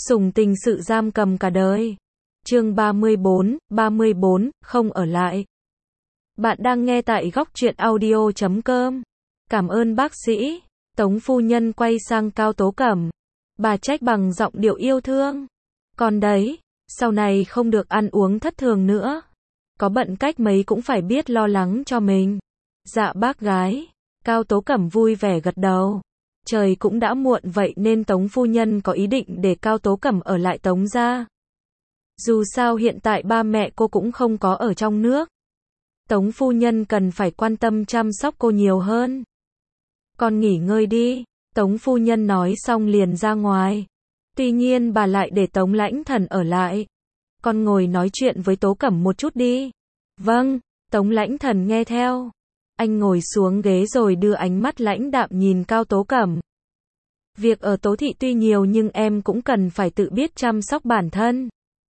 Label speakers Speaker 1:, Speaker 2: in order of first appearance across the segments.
Speaker 1: Sủng tình sự giam cầm cả đời. Chương 34, không ở lại. Bạn đang nghe tại góc truyện audio.com. Cảm ơn bác sĩ. Tống phu nhân quay sang Cao Tố Cẩm. Bà trách bằng giọng điệu yêu thương. Còn đấy, sau này không được ăn uống thất thường nữa. Có bận cách mấy cũng phải biết lo lắng cho mình. Dạ bác gái. Cao Tố Cẩm vui vẻ gật đầu. Trời cũng đã muộn vậy nên Tống phu nhân có ý định để Cao Tố Cẩm ở lại Tống gia. Dù sao hiện tại ba mẹ cô cũng không có ở trong nước. Tống phu nhân cần phải quan tâm chăm sóc cô nhiều hơn. Con nghỉ ngơi đi, Tống phu nhân nói xong liền ra ngoài. Tuy nhiên bà lại để Tống Lãnh Thần ở lại. Con ngồi nói chuyện với Tố Cẩm một chút đi. Vâng, Tống Lãnh Thần nghe theo. Anh ngồi xuống ghế rồi đưa ánh mắt lãnh đạm nhìn Cao Tố Cẩm. Việc ở Tố thị tuy nhiều nhưng em cũng cần phải tự biết chăm sóc bản thân.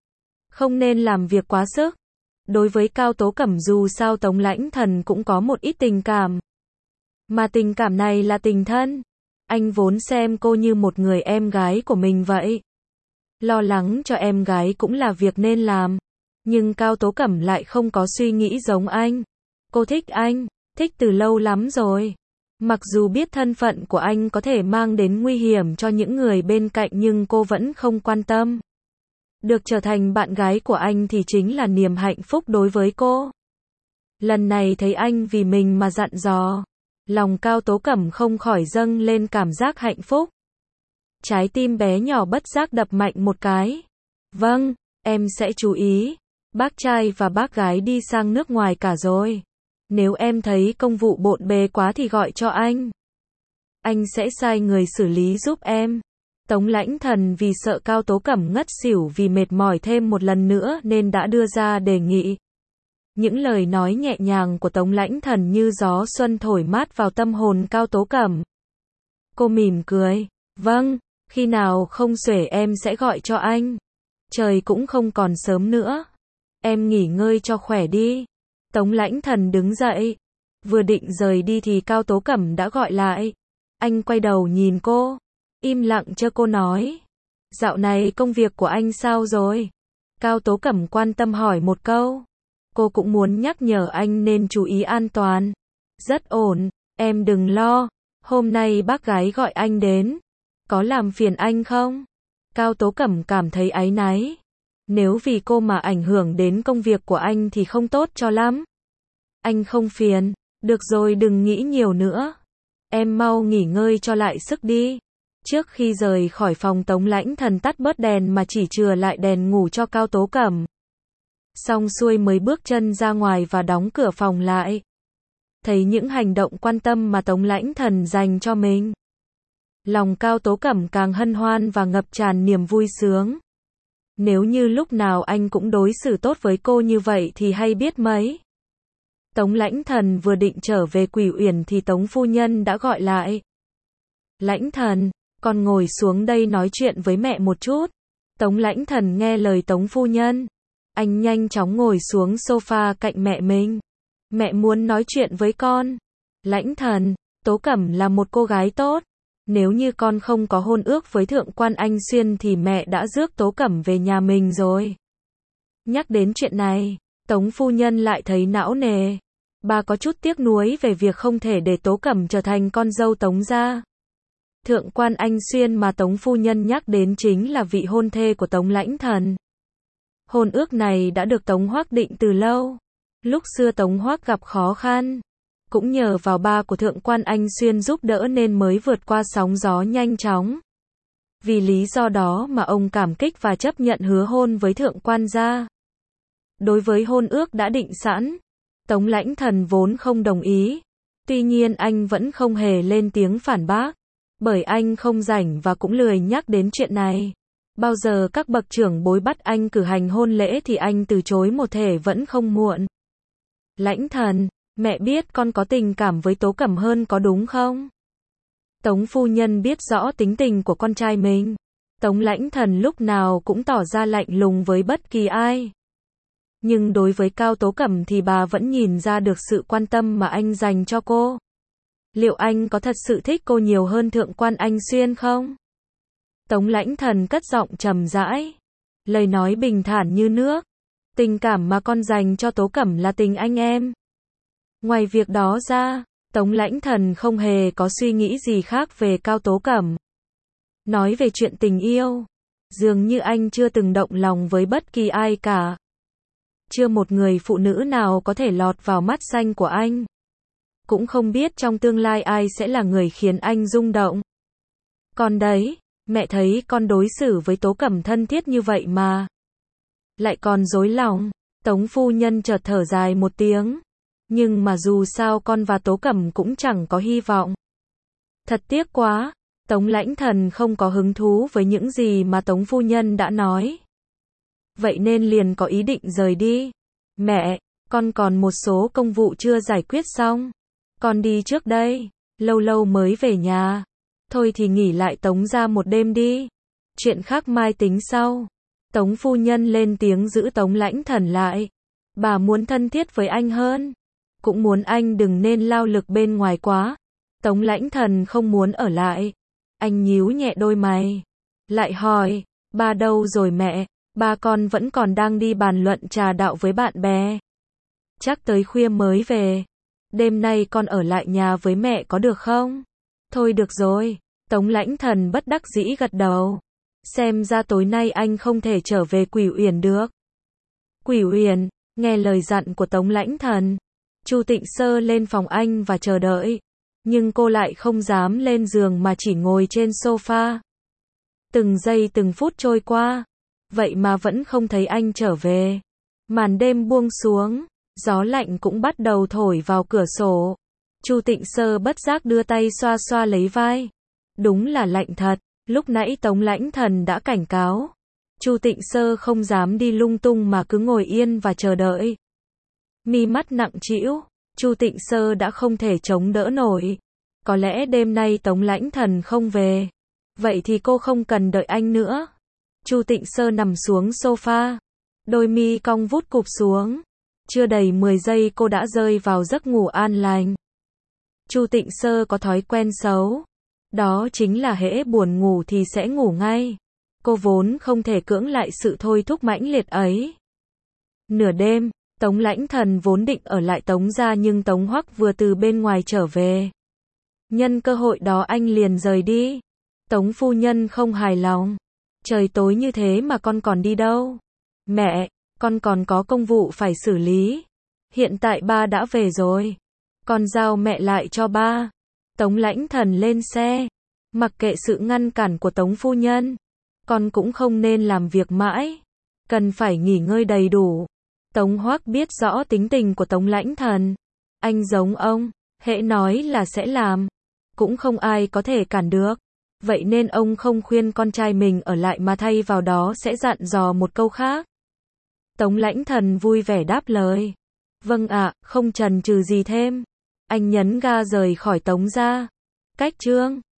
Speaker 1: Không nên làm việc quá sức. Đối với Cao Tố Cẩm dù sao Tống Lãnh Thần cũng có một ít tình cảm. Mà tình cảm này là tình thân. Anh vốn xem cô như một người em gái của mình vậy. Lo lắng cho em gái cũng là việc nên làm. Nhưng Cao Tố Cẩm lại không có suy nghĩ giống anh. Cô thích anh, thích từ lâu lắm rồi. Mặc dù biết thân phận của anh có thể mang đến nguy hiểm cho những người bên cạnh nhưng cô vẫn không quan tâm. Được trở thành bạn gái của anh thì chính là niềm hạnh phúc đối với cô. Lần này thấy anh vì mình mà dặn dò. Lòng Cao Tố Cẩm không khỏi dâng lên cảm giác hạnh phúc. Trái tim bé nhỏ bất giác đập mạnh một cái. Vâng, em sẽ chú ý. Bác trai và bác gái đi sang nước ngoài cả rồi. Nếu em thấy công vụ bộn bề quá thì gọi cho anh. Anh sẽ sai người xử lý giúp em. Tống Lãnh Thần vì sợ Cao Tố Cẩm ngất xỉu vì mệt mỏi thêm một lần nữa nên đã đưa ra đề nghị. Những lời nói nhẹ nhàng của Tống Lãnh Thần như gió xuân thổi mát vào tâm hồn Cao Tố Cẩm. Cô mỉm cười. Vâng, khi nào không xuể em sẽ gọi cho anh. Trời cũng không còn sớm nữa. Em nghỉ ngơi cho khỏe đi. Tống Lãnh Thần đứng dậy. Vừa định rời đi thì Cao Tố Cẩm đã gọi lại. Anh quay đầu nhìn cô. Im lặng cho cô nói. Dạo này công việc của anh sao rồi? Cao Tố Cẩm quan tâm hỏi một câu. Cô cũng muốn nhắc nhở anh nên chú ý an toàn. Rất ổn, em đừng lo. Hôm nay bác gái gọi anh đến. Có làm phiền anh không? Cao Tố Cẩm cảm thấy áy náy. Nếu vì cô mà ảnh hưởng đến công việc của anh thì không tốt cho lắm. Anh không phiền. Được rồi đừng nghĩ nhiều nữa. Em mau nghỉ ngơi cho lại sức đi. Trước khi rời khỏi phòng Tống Lãnh Thần tắt bớt đèn mà chỉ chừa lại đèn ngủ cho Cao Tố Cẩm. Xong xuôi mới bước chân ra ngoài và đóng cửa phòng lại. Thấy những hành động quan tâm mà Tống Lãnh Thần dành cho mình. Lòng Cao Tố Cẩm càng hân hoan và ngập tràn niềm vui sướng. Nếu như lúc nào anh cũng đối xử tốt với cô như vậy thì hay biết mấy. Tống Lãnh Thần vừa định trở về Quỷ Uyển thì Tống phu nhân đã gọi lại. Lãnh Thần, con ngồi xuống đây nói chuyện với mẹ một chút. Tống Lãnh Thần nghe lời Tống phu nhân. Anh nhanh chóng ngồi xuống sofa cạnh mẹ mình. Mẹ muốn nói chuyện với con. Lãnh Thần, Tố Cẩm là một cô gái tốt. Nếu như con không có hôn ước với Thượng quan Anh Xuyên thì mẹ đã rước Tố Cẩm về nhà mình rồi. Nhắc đến chuyện này, Tống phu nhân lại thấy não nề. Bà có chút tiếc nuối về việc không thể để Tố Cẩm trở thành con dâu Tống gia. Thượng quan Anh Xuyên mà Tống phu nhân nhắc đến chính là vị hôn thê của Tống Lãnh Thần. Hôn ước này đã được Tống Hoắc định từ lâu. Lúc xưa Tống Hoắc gặp khó khăn, cũng nhờ vào ba của Thượng quan Anh Xuyên giúp đỡ nên mới vượt qua sóng gió nhanh chóng. Vì lý do đó mà ông cảm kích và chấp nhận hứa hôn với Thượng quan gia. Đối với hôn ước đã định sẵn, Tống Lãnh Thần vốn không đồng ý. Tuy nhiên anh vẫn không hề lên tiếng phản bác, bởi anh không rảnh và cũng lười nhắc đến chuyện này. Bao giờ các bậc trưởng bối bắt anh cử hành hôn lễ thì anh từ chối một thể vẫn không muộn. Lãnh Thần, mẹ biết con có tình cảm với Tố Cẩm hơn có đúng không? Tống phu nhân biết rõ tính tình của con trai mình. Tống Lãnh Thần lúc nào cũng tỏ ra lạnh lùng với bất kỳ ai. Nhưng đối với Cao Tố Cẩm thì bà vẫn nhìn ra được sự quan tâm mà anh dành cho cô. Liệu anh có thật sự thích cô nhiều hơn Thượng quan Anh Xuyên không? Tống Lãnh Thần cất giọng trầm rãi. Lời nói bình thản như nước. Tình cảm mà con dành cho Tố Cẩm là tình anh em. Ngoài việc đó ra, Tống Lãnh Thần không hề có suy nghĩ gì khác về Cao Tố Cẩm. Nói về chuyện tình yêu, dường như anh chưa từng động lòng với bất kỳ ai cả. Chưa một người phụ nữ nào có thể lọt vào mắt xanh của anh. Cũng không biết trong tương lai ai sẽ là người khiến anh rung động. Con đấy, mẹ thấy con đối xử với Tố Cẩm thân thiết như vậy mà lại còn dối lòng. Tống phu nhân chợt thở dài một tiếng. Nhưng mà dù sao con và Tố Cẩm cũng chẳng có hy vọng. Thật tiếc quá. Tống Lãnh Thần không có hứng thú với những gì mà Tống phu nhân đã nói. Vậy nên liền có ý định rời đi. Mẹ, con còn một số công vụ chưa giải quyết xong. Con đi trước đây, lâu lâu mới về nhà. Thôi thì nghỉ lại Tống gia một đêm đi. Chuyện khác mai tính sau. Tống phu nhân lên tiếng giữ Tống Lãnh Thần lại. Bà muốn thân thiết với anh hơn. Cũng muốn anh đừng nên lao lực bên ngoài quá. Tống Lãnh Thần không muốn ở lại. Anh nhíu nhẹ đôi mày. Lại hỏi, ba đâu rồi mẹ? Ba con vẫn còn đang đi bàn luận trà đạo với bạn bè. Chắc tới khuya mới về. Đêm nay con ở lại nhà với mẹ có được không? Thôi được rồi. Tống Lãnh Thần bất đắc dĩ gật đầu. Xem ra tối nay anh không thể trở về Quỷ Uyển được. Quỷ Uyển, nghe lời dặn của Tống Lãnh Thần. Chu Tịnh Sơ lên phòng anh và chờ đợi. Nhưng cô lại không dám lên giường mà chỉ ngồi trên sofa. Từng giây từng phút trôi qua. Vậy mà vẫn không thấy anh trở về. Màn đêm buông xuống. Gió lạnh cũng bắt đầu thổi vào cửa sổ. Chu Tịnh Sơ bất giác đưa tay xoa xoa lấy vai. Đúng là lạnh thật. Lúc nãy Tống Lãnh Thần đã cảnh cáo. Chu Tịnh Sơ không dám đi lung tung mà cứ ngồi yên và chờ đợi. Mi mắt nặng trĩu. Chu Tịnh Sơ đã không thể chống đỡ nổi. Có lẽ đêm nay Tống Lãnh Thần không về. Vậy thì cô không cần đợi anh nữa. Chu Tịnh Sơ nằm xuống sofa. Đôi mi cong vút cụp xuống. Chưa đầy 10 giây cô đã rơi vào giấc ngủ an lành. Chu Tịnh Sơ có thói quen xấu. Đó chính là hễ buồn ngủ thì sẽ ngủ ngay. Cô vốn không thể cưỡng lại sự thôi thúc mãnh liệt ấy. Nửa đêm, Tống Lãnh Thần vốn định ở lại Tống gia nhưng Tống Hoắc vừa từ bên ngoài trở về. Nhân cơ hội đó anh liền rời đi. Tống phu nhân không hài lòng. Trời tối như thế mà con còn đi đâu? Mẹ, con còn có công vụ phải xử lý. Hiện tại ba đã về rồi. Con giao mẹ lại cho ba. Tống Lãnh Thần lên xe. Mặc kệ sự ngăn cản của Tống phu nhân. Con cũng không nên làm việc mãi. Cần phải nghỉ ngơi đầy đủ. Tống Hoắc biết rõ tính tình của Tống Lãnh Thần. Anh giống ông, hễ nói là sẽ làm. Cũng không ai có thể cản được. Vậy nên ông không khuyên con trai mình ở lại mà thay vào đó sẽ dặn dò một câu khác. Tống Lãnh Thần vui vẻ đáp lời. Vâng ạ, không chần chừ gì thêm. Anh nhấn ga rời khỏi Tống gia. Cách chương